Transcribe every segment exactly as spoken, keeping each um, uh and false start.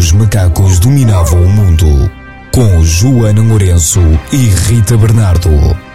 os macacos dominavam o mundo, com Joana Lourenço e Rita Bernardo.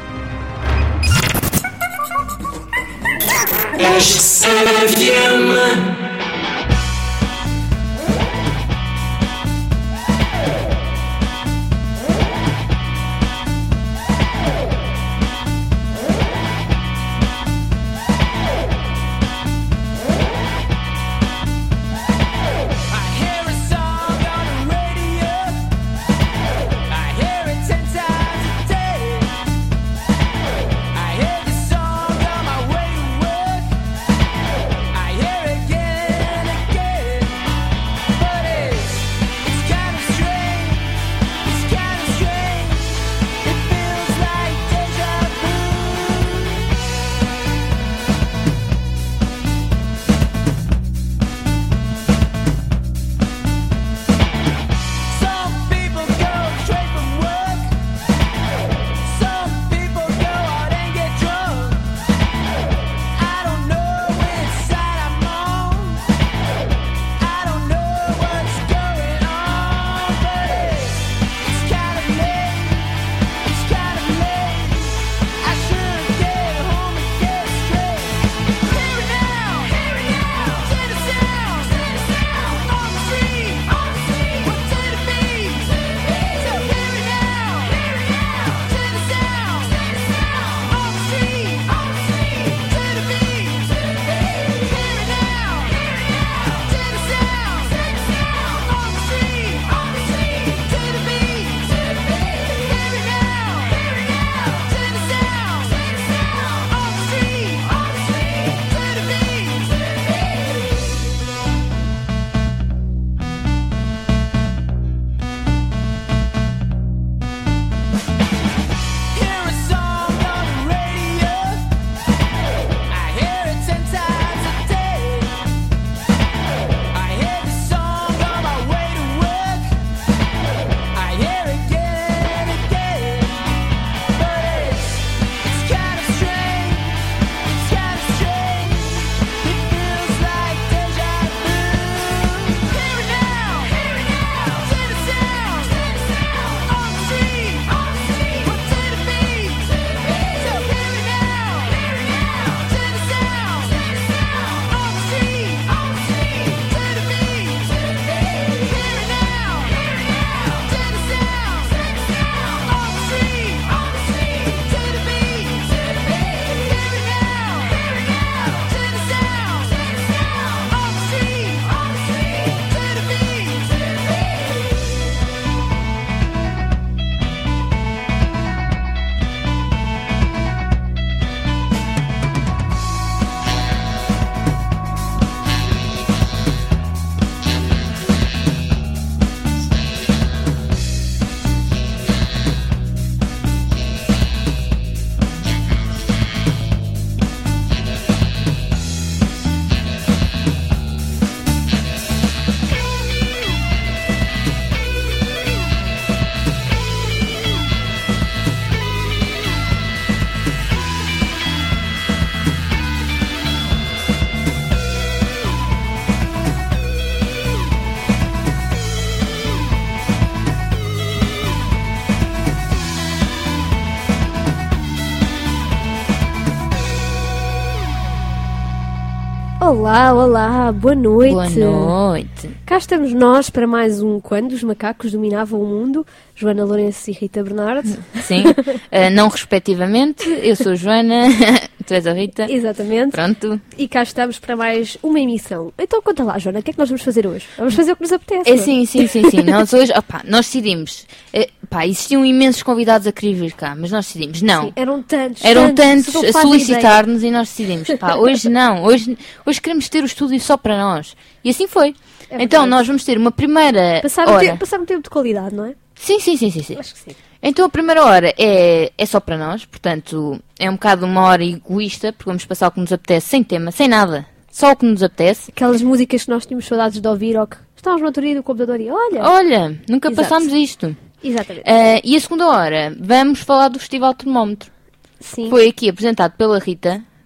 Olá, olá, boa noite. Boa noite. Cá estamos nós para mais um Quando os Macacos Dominavam o Mundo. Joana Lourenço e Rita Bernardo. Sim, uh, não respectivamente. Eu sou a Joana, tu és a Rita. Exatamente. Pronto. E cá estamos para mais uma emissão. Então conta lá, Joana, o que é que nós vamos fazer hoje? Vamos fazer o que nos apetece. É, sim, sim, sim, sim. Nós hoje, opa, nós decidimos. É, pá, existiam imensos convidados a querer vir cá, mas nós decidimos, não. Sim, eram tantos. Eram tantos, tantos a solicitar-nos e nós decidimos, pá, hoje não. Hoje, hoje queremos ter o estúdio só para nós. E assim foi. É então nós vamos ter uma primeira passar hora. Um tempo, passar um tempo de qualidade, não é? Sim, sim, sim, sim, sim. Acho que sim. Então a primeira hora é, é só para nós, portanto é um bocado uma hora egoísta, porque vamos passar o que nos apetece, sem tema, sem nada, só o que nos apetece. Aquelas músicas que nós tínhamos saudades de ouvir, ou que estávamos no outro dia do computador e olha... Olha, nunca Exato. passámos isto. Exatamente. Uh, e a segunda hora, vamos falar do Festival Termómetro. Sim. Foi aqui apresentado pela Rita,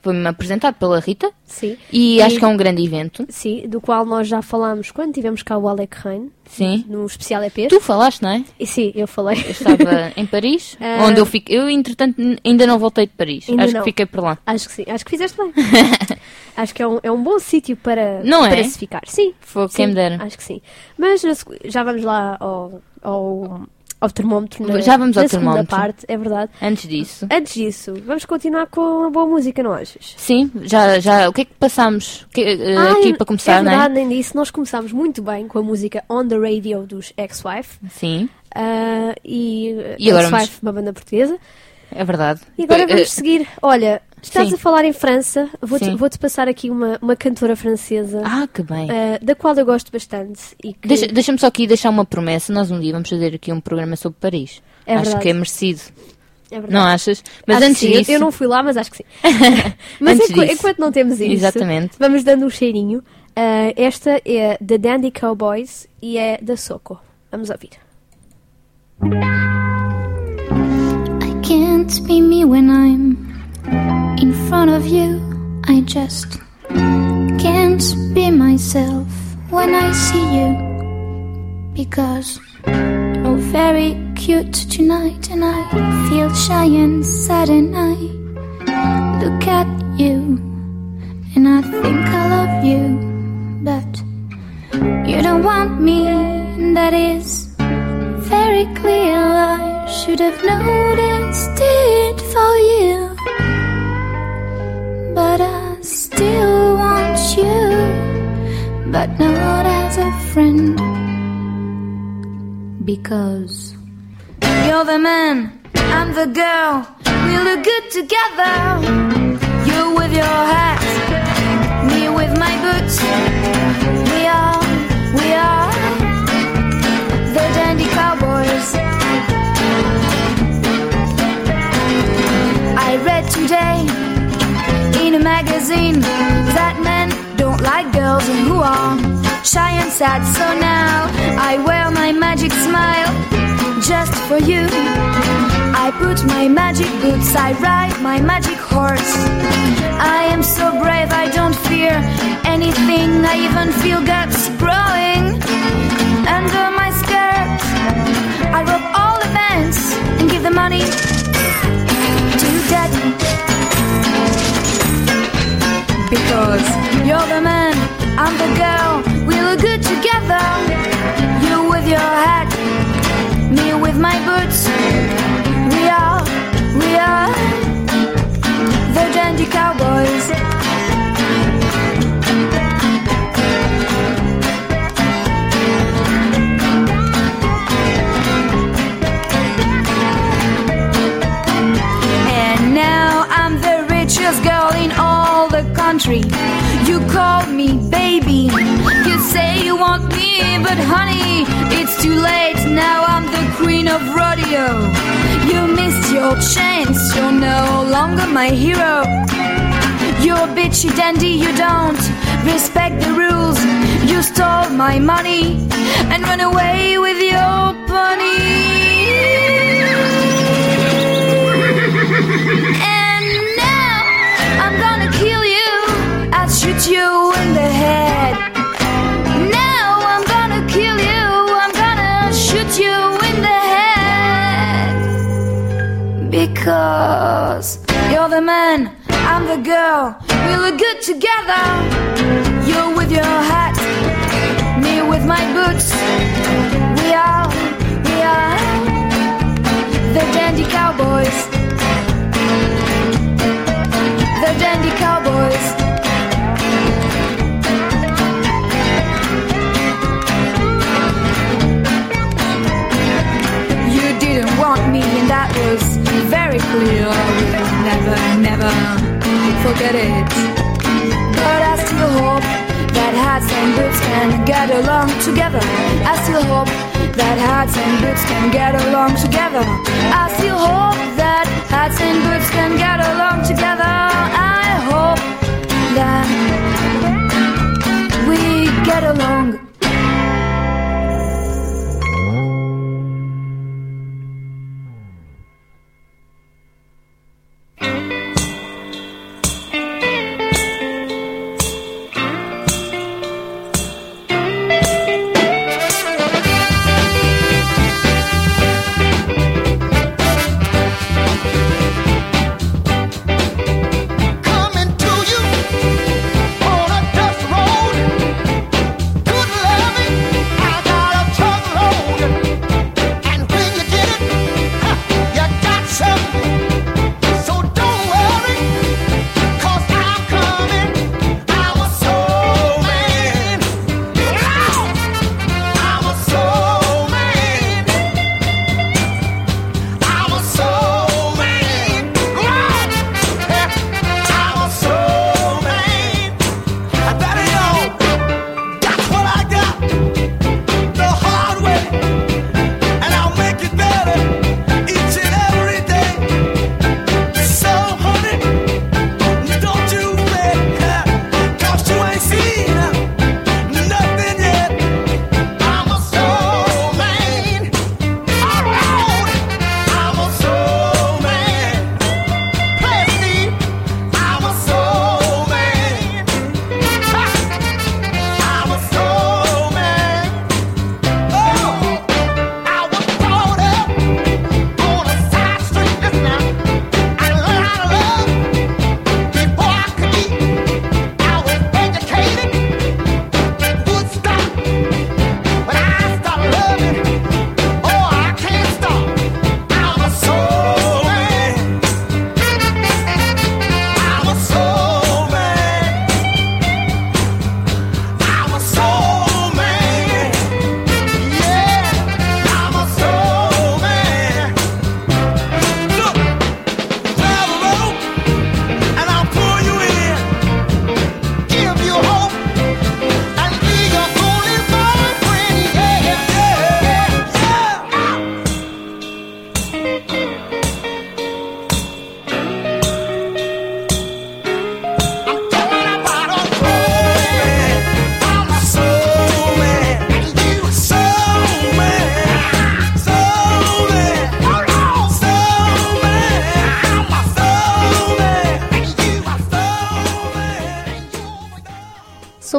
Foi-me apresentado pela Rita. Sim. E, E- acho que é um grande evento. Sim, do qual nós já falámos quando tivemos cá o Alec Rein, Sim. no especial E P. Tu falaste, não é? E sim, eu falei. Eu estava em Paris, Ah. onde eu fiquei. Eu, entretanto, n- ainda não voltei de Paris. Ainda Acho não. que fiquei por lá. Acho que sim, acho que fizeste bem. Acho que é um, é um bom sítio para, Não para é? se ficar. Sim. Foi sim, quem me dera. Acho que sim. Mas na segu- já vamos lá ao, ao, ao termómetro. Na, Já vamos ao na segunda termómetro. parte, é verdade. Antes disso. Antes disso, vamos continuar com a boa música, não achas? Sim, já, já. O que é que passámos que, eh, Ah, aqui é- para começar, é não verdade, é? nem disse. Nós começámos muito bem com a música On The Radio dos Ex-Wife. Sim, ah, e E agora Ex-Wife, uma banda portuguesa. é verdade. E agora Eh, vamos eh, seguir. Olha, estás sim. a falar em França. Vou-te Sim. vou-te passar aqui uma, uma cantora francesa. Ah, que bem. ah, da qual eu gosto bastante. E que Deixa- Deixa-me só aqui deixar uma promessa. Nós um dia vamos fazer aqui um programa sobre Paris. É Acho verdade. que é merecido. é verdade. Não achas? Mas Acho que antes sim. Eu- disso. Eu não fui lá, mas acho que sim. mas Antes enqu- disso. enquanto não temos isso, Exatamente. vamos dando um cheirinho. Ah, esta é da Dandy Cowboys e é da Soco. Vamos ouvir. I can't be me when I'm in front of you. I just can't be myself when I see you. Because you're very cute tonight and I feel shy and sad and I look at you and I think I love you. But you don't want me, and that is very clear. I should have noticed it for you, but I still want you, but not as a friend. Because you're the man, I'm the girl, we look good together. You with your hat, me with my boots. We are, we are the Dandy Cowboys. I read today in a magazine that men don't like girls who are shy and sad. So now I wear my magic smile just for you. I put my magic boots, I ride my magic horse. I am so brave, I don't fear anything. I even feel guts growing under my skirt. I rob all the banks and give the money to daddy. Because you're the man, I'm the girl, we look good together. You with your hat, me with my boots. We are, we are the Dandy Cowboys. And now I'm the richest girl in all the country. You call me baby, you say you want me, but honey, it's too late. Now I'm the queen of rodeo. You missed your chance, you're no longer my hero. You're a bitchy dandy, you don't respect the rules. You stole my money and run away with your pony. And now I'm gonna kill you, I'll shoot you in the head. Now I'm gonna kill you, I'm gonna shoot you in the head. Because you're the man, I'm the girl, we look good together. You with your hat, me with my boots. We are, we are the Dandy Cowboys. The Dandy Cowboys. You didn't want me, and that was very clear. I will never, never forget it. But I still hope that hats and boots can get along together. I still hope that hats and boots can get along together. I still hope that hats and boots can get along together. I hope that we get along.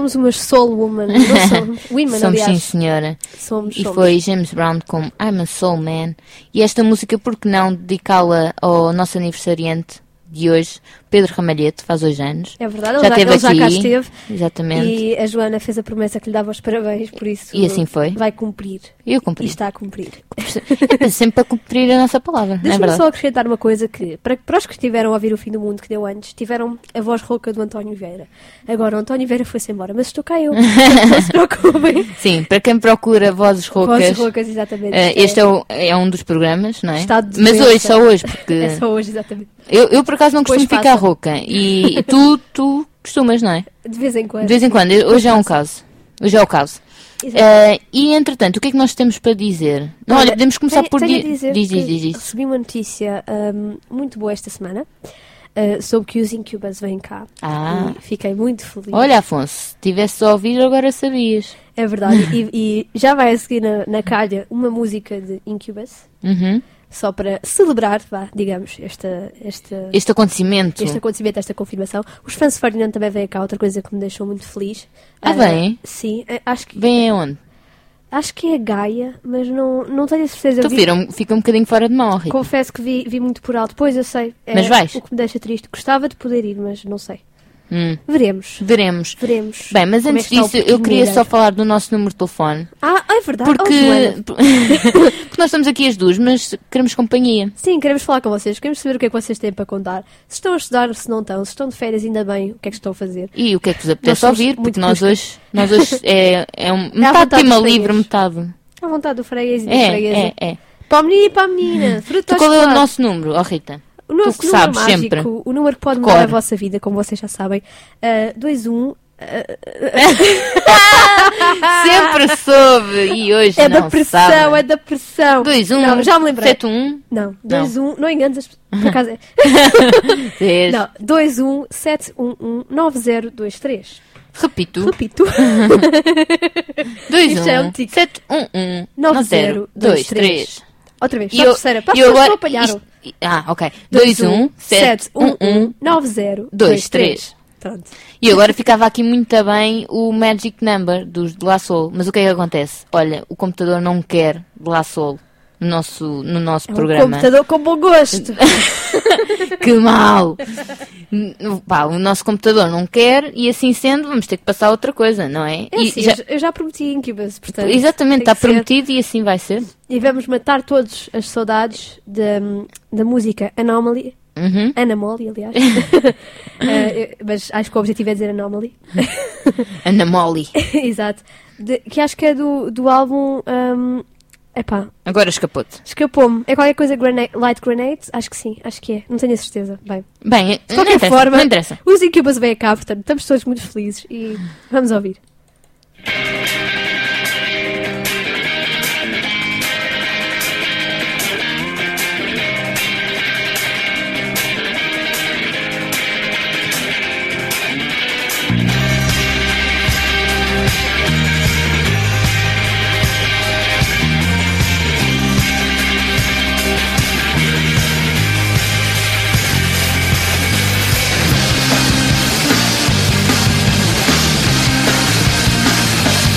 somos umas soul woman. Não somos women, Somos, aliás. sim, senhora. Somos, E somos. foi James Brown com I'm a Soul Man. E esta música, por que não dedicá-la ao nosso aniversariante de hoje, Pedro Ramalhete, faz hoje anos. É verdade, ele Já já, esteve ele já cá aqui. esteve. Exatamente. E a Joana fez a promessa que lhe dava os parabéns, por isso E assim foi. vai cumprir. Eu E cumpri. está a cumprir. É sempre para cumprir a nossa palavra, não é Deixa-me verdade? só acrescentar uma coisa que, para, para os que estiveram a ouvir o Fim do Mundo que deu antes, tiveram a voz rouca do António Vieira. Agora, o António Vieira foi-se embora, mas estou cá eu. Não se preocupem. Sim, para quem procura vozes roucas, Vozes roucas, exatamente. eh, este é, o- é um dos programas, não é? Estado de Mas doença. hoje, só hoje, porque É só hoje, exatamente. eu, eu por acaso não Depois costumo ficar passa. rouca e, e tu, tu costumas, não é? De vez em quando. De vez em quando, hoje é um caso. Hoje é o caso. Exato. Eh, e entretanto, o que é que nós temos para dizer? Não, olha, podemos começar tenho- por tenho a di- dizer diz, que diz, diz, diz. Recebi uma notícia ahm, muito boa esta semana ah, sobre que os Incubus vêm cá. Ah. E fiquei muito feliz. Olha, Afonso, se tivesse a ouvir, agora sabias. É verdade. e, e já vai a seguir na, na calha uma música de Incubus, Uhum. só para celebrar, vá, digamos, esta, esta, Este acontecimento. este acontecimento, esta confirmação. Os fãs de Ferdinand também vêm cá, outra coisa que me deixou muito feliz. Ah, Ah, vêm? Sim, ah, acho que, Vem aonde? acho que é Gaia, mas não, não tenho a certeza. Tu Vi- viram, fica um bocadinho fora de mão, Rita. Confesso que vi, vi muito por alto. Pois, eu sei. É Mas vais? o que me deixa triste. Gostava de poder ir, mas não sei. Hum, Veremos. veremos. Veremos. Bem, mas como é antes que está o disso, eu pequeno queria Miller. só falar do nosso número de telefone. Ah, é verdade. Porque, Oh, Joana. porque nós estamos aqui as duas, mas queremos companhia. Sim, queremos falar com vocês. Queremos saber o que é que vocês têm para contar. Se estão a estudar, se não estão. Se estão de férias, ainda bem. O que é que estão a fazer? E o que é que vos Nós apetece somos ouvir? muito Porque nós cusca. hoje, nós hoje é, é um, à metade vontade tema dos livre, freguês. metade. À vontade do freguês e da É, freguesa. é, é. Para o menino e para a menina. Fruto Tu ao qual é o chocolate. nosso número, oh Rita? O nosso que número sabes mágico, sempre. o número que pode De mudar cor. a vossa vida, como vocês já sabem. Uh, dois um Sempre soube e hoje é não da pressão, sabe. é da pressão. dois um Não, já me lembrei. sete um Não, dois um não enganes as por acaso é. dez. Não, dois um sete um um nove zero dois três. Repito. Repito. dois Isto é um um tique. sete um um nove nove zero zero dois dois três. Outra vez, E só eu- a terceira. Para as e eu pessoas que não agora- apanharam. isto- Ah, ok. dois um sete um um nove zero dois três. Pronto. E agora ficava aqui muito bem o Magic Number dos de La Soul. Mas o que é que acontece? Olha, o computador não quer de La Soul no nosso, no nosso É um programa. computador com bom gosto. Que mal! N- Pá, o nosso computador não quer e assim sendo vamos ter que passar a outra coisa, não é? É E assim, já- eu já prometi Incubus, portanto. exatamente, tem está que ser. prometido e assim vai ser. E vamos matar todos as saudades da, da música Anomaly. Uhum. Anomaly, aliás. Eh, mas acho que o objetivo é dizer Anomaly. Ana Molly. Exato. De- que acho que é do, do álbum. Um, epá, Agora escapou-te. escapou-me. É qualquer coisa grenade, Light Grenade? Acho que sim, acho que é. Não tenho a certeza. Bem, Bem, de não qualquer interessa, forma, não interessa. os Incubus vêm cá, portanto, estamos todos muito felizes e vamos ouvir. Thank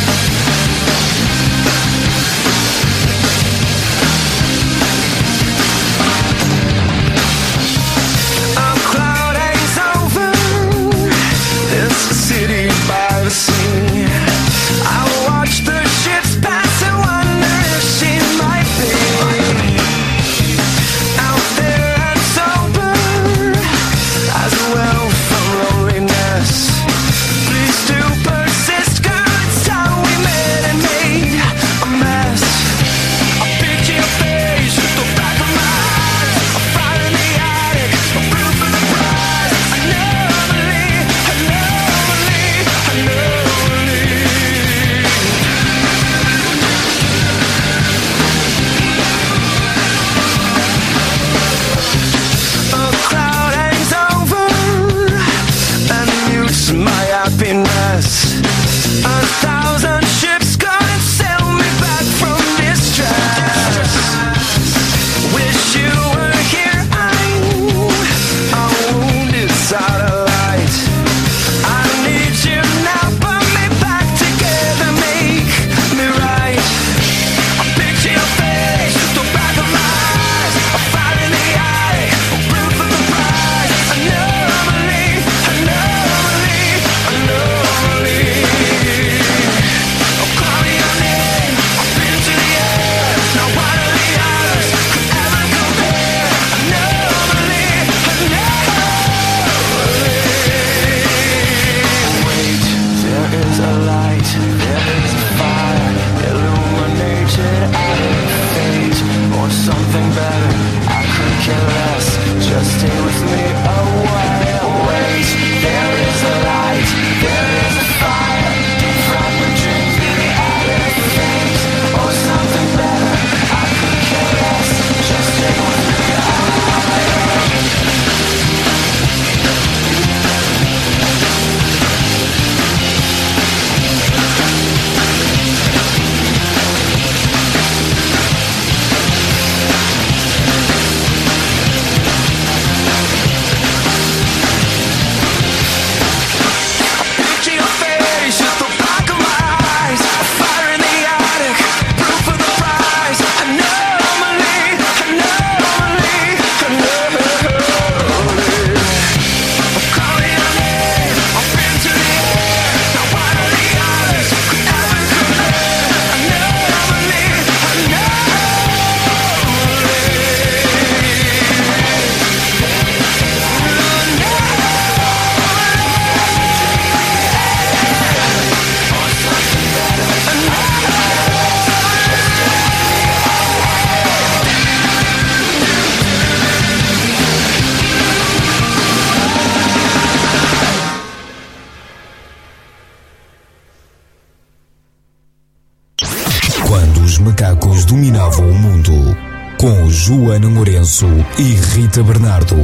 Quando os macacos dominavam o mundo, com Joana Lourenço e Rita Bernardo.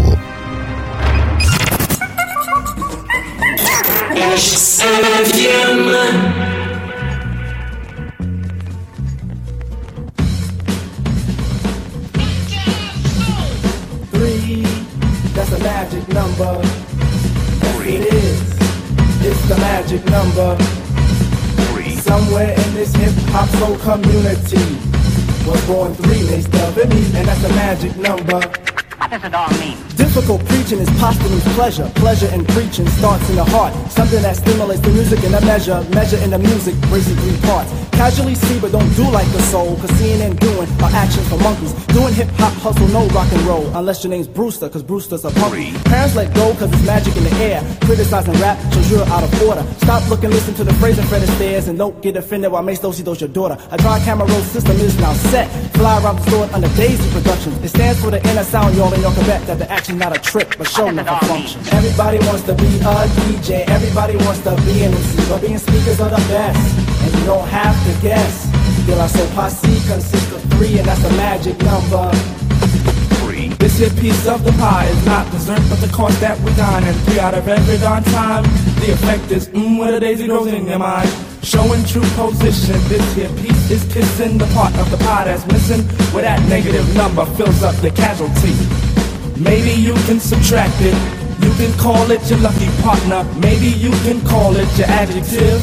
Three, that's a magic number. Yes, it is. It's the magic number. Somewhere in this hip-hop soul community was born three, they spelled it me, and that's the magic number. What does it all mean? Difficult preaching is posthumous pleasure. Pleasure in preaching starts in the heart. Something that stimulates the music in a measure. Measure in the music, breaks in three parts. Casually see but don't do like the soul. Cause seeing and doing are actions for monkeys. Doing hip-hop, hustle, no rock and roll. Unless your name's Brewster, cause Brewster's a punk. Parents let go cause it's magic in the air. Criticizing rap shows you're out of order. Stop looking, listen to the phrase and Fred Astaire. And don't get offended while Mace Dosey does your daughter. A dry camera roll system is now set. Fly around the store under Daisy Productions. It stands for the inner sound, y'all, and y'all can bet that the action's not a trick, but show never function. Everybody wants to be a D J, everybody wants to be an M C, but being speakers are the best, and you don't have to guess. De La Soul Posse consists of three, and that's the magic number. Three. This here piece of the pie is not dessert, but the course that we dine, and three out of every darn time, the effect is mmm, with a daisy grows in your mind. Showing true position, this here piece is kissing the part of the pie that's missing, where that negative number fills up the casualty. Maybe you can subtract it, you can call it your lucky partner, maybe you can call it your adjective.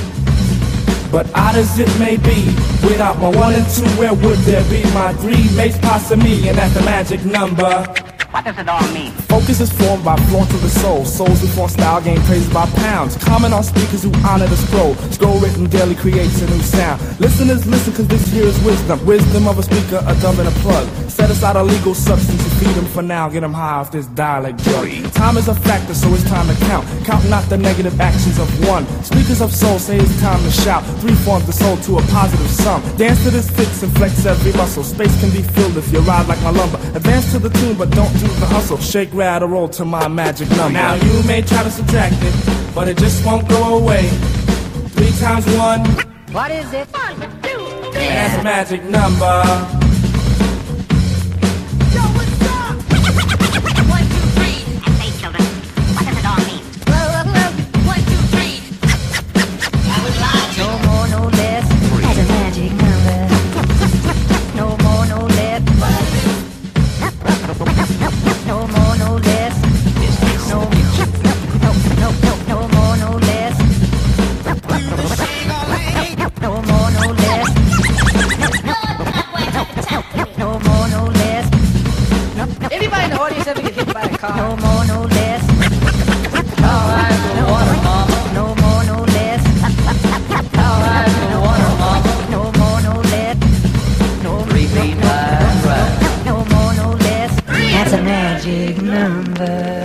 But odd as it may be, without my one and two, where would there be my three? Mace, Pasta, me, and that's the magic number. What does it all mean? Focus is formed by flowing through the soul. Souls who form style gain praised by pounds. Comment on speakers who honor the scroll. Scroll written daily creates a new sound. Listeners listen cause this here is wisdom. Wisdom of a speaker, a dumb and a plug. Set aside a legal substance to feed them for now. Get them high off this dialect drug. Time is a factor so it's time to count. Count not the negative actions of one. Speakers of soul say it's time to shout. Three forms the soul to a positive sum. Dance to this fix and flex every muscle. Space can be filled if you ride like my lumber. Advance to the tune but don't do the hustle. Shake, rattle, roll to my magic number. Now you may try to subtract it, but it just won't go away. Three times one. What is it? One, two, three. That's a magic number. Yo, what's up? One, two, three. I say, children, what does it all mean? One, two, three. I was lying. No more, no less. That's a magic number. No more, no less. No more, no less. No, no, no, no, no more, no less. No more, no less. No more, no less. Anybody in the audience ever get hit by a car? No more, no less. All right, no water, mama. No more, no less. All right, no water, mama. No more, no less. No Repeat my right. No more, no less. That's a magic number.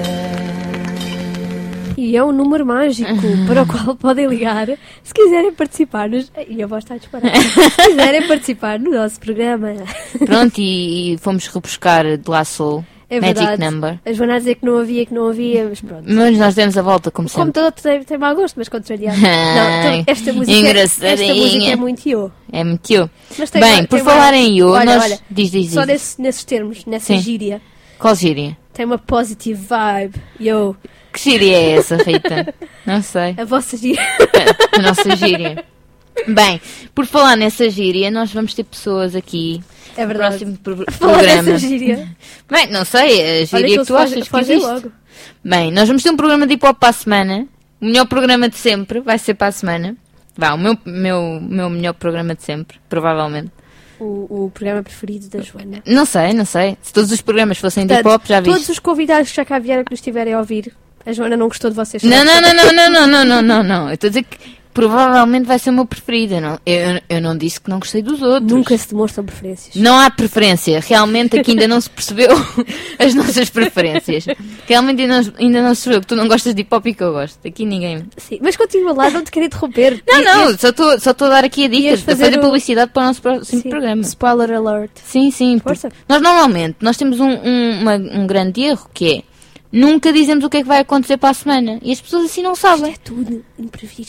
E é um número mágico para o qual podem ligar se quiserem participar nos... E a voz está a disparar. Se quiserem participar no nosso programa. Pronto, e, e fomos rebuscar de La Soul. É Magic verdade. Number. A Joana a dizer que não havia, que não havia, mas pronto. Mas nós demos a volta, como Como sempre. todo tem, tem mau gosto, mas contrariado. Não, então, esta música, engraçadinha. esta música é muito eu. É muito eu. Mas tem Bem, uma- por tem uma- falar em eu, olha, nós... olha, diz, diz, Só diz. nesse, nesses termos, nessa Sim. gíria, Qual gíria? tem uma positive vibe. Yo, Que gíria é essa, Rita? Não sei. a vossa gíria. A nossa gíria. Bem, por falar nessa gíria, nós vamos ter pessoas aqui É no verdade. próximo pro- Falar programa. dessa gíria. Bem, não sei, a Olha gíria que que tu eles achas que fogem existe. logo. Bem, nós vamos ter um programa de hip-hop para a semana. O melhor programa de sempre vai ser para a semana. Vá, o meu, meu, meu melhor programa de sempre, provavelmente. O, o programa preferido da Joana. Não sei, não sei. Se todos os programas fossem de Portanto, hip-hop, já viste. todos os convidados que já cá vieram que nos estiverem a ouvir, a Joana não gostou de vocês. Não, não, não, não, não, não, não, não, não, não. Eu estou a dizer que provavelmente vai ser o meu preferido. Eu não, eu, eu não disse que não gostei dos outros. Nunca se demonstram preferências. Não há preferência. Realmente aqui ainda não se percebeu as nossas preferências. Realmente ainda não, ainda não se percebeu que tu não gostas de hip-hop e que eu gosto. Aqui ninguém... Sim, mas continua lá, não te quero interromper. Não, I- não, ias- só estou só estou a dar aqui a dica. ias Estou a fazer fazer o- publicidade para o nosso próximo Sim, programa. Spoiler alert. Sim, sim. Força. porque Nós normalmente, nós temos um, um, uma- um grande erro que é, nunca dizemos o que é que vai acontecer para a semana. E as pessoas assim não Isto sabem. é tudo imprevisto.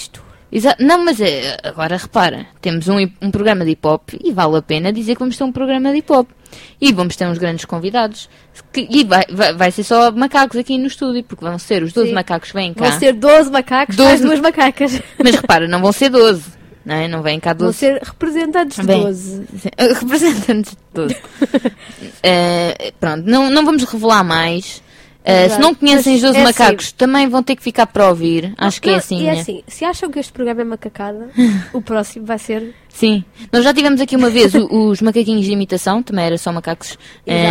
Exa- Não, mas é, agora repara, temos um, hip- um programa de hip-hop e vale a pena dizer que vamos ter um programa de hip-hop. E vamos ter uns grandes convidados. Que- e vai, vai, vai ser só macacos aqui no estúdio, porque vão ser os doze Sim. macacos que vêm cá. Vão ser doze macacos, doze mais duas macacas. Mas repara, não vão ser doze, não é? Não vêm cá Vão doze. ser representantes de Bem, doze. sim, representantes de doze. Eh, pronto, não, não vamos revelar mais. Eh, Exato. se não conhecem os Mas doze é macacos, também vão ter que ficar para ouvir. Acho que é Não, assim. E é né? assim, se acham que este programa é macacada, o próximo vai ser Sim. Nós já tivemos aqui uma vez o- os macaquinhos de imitação, também era só macacos. eh,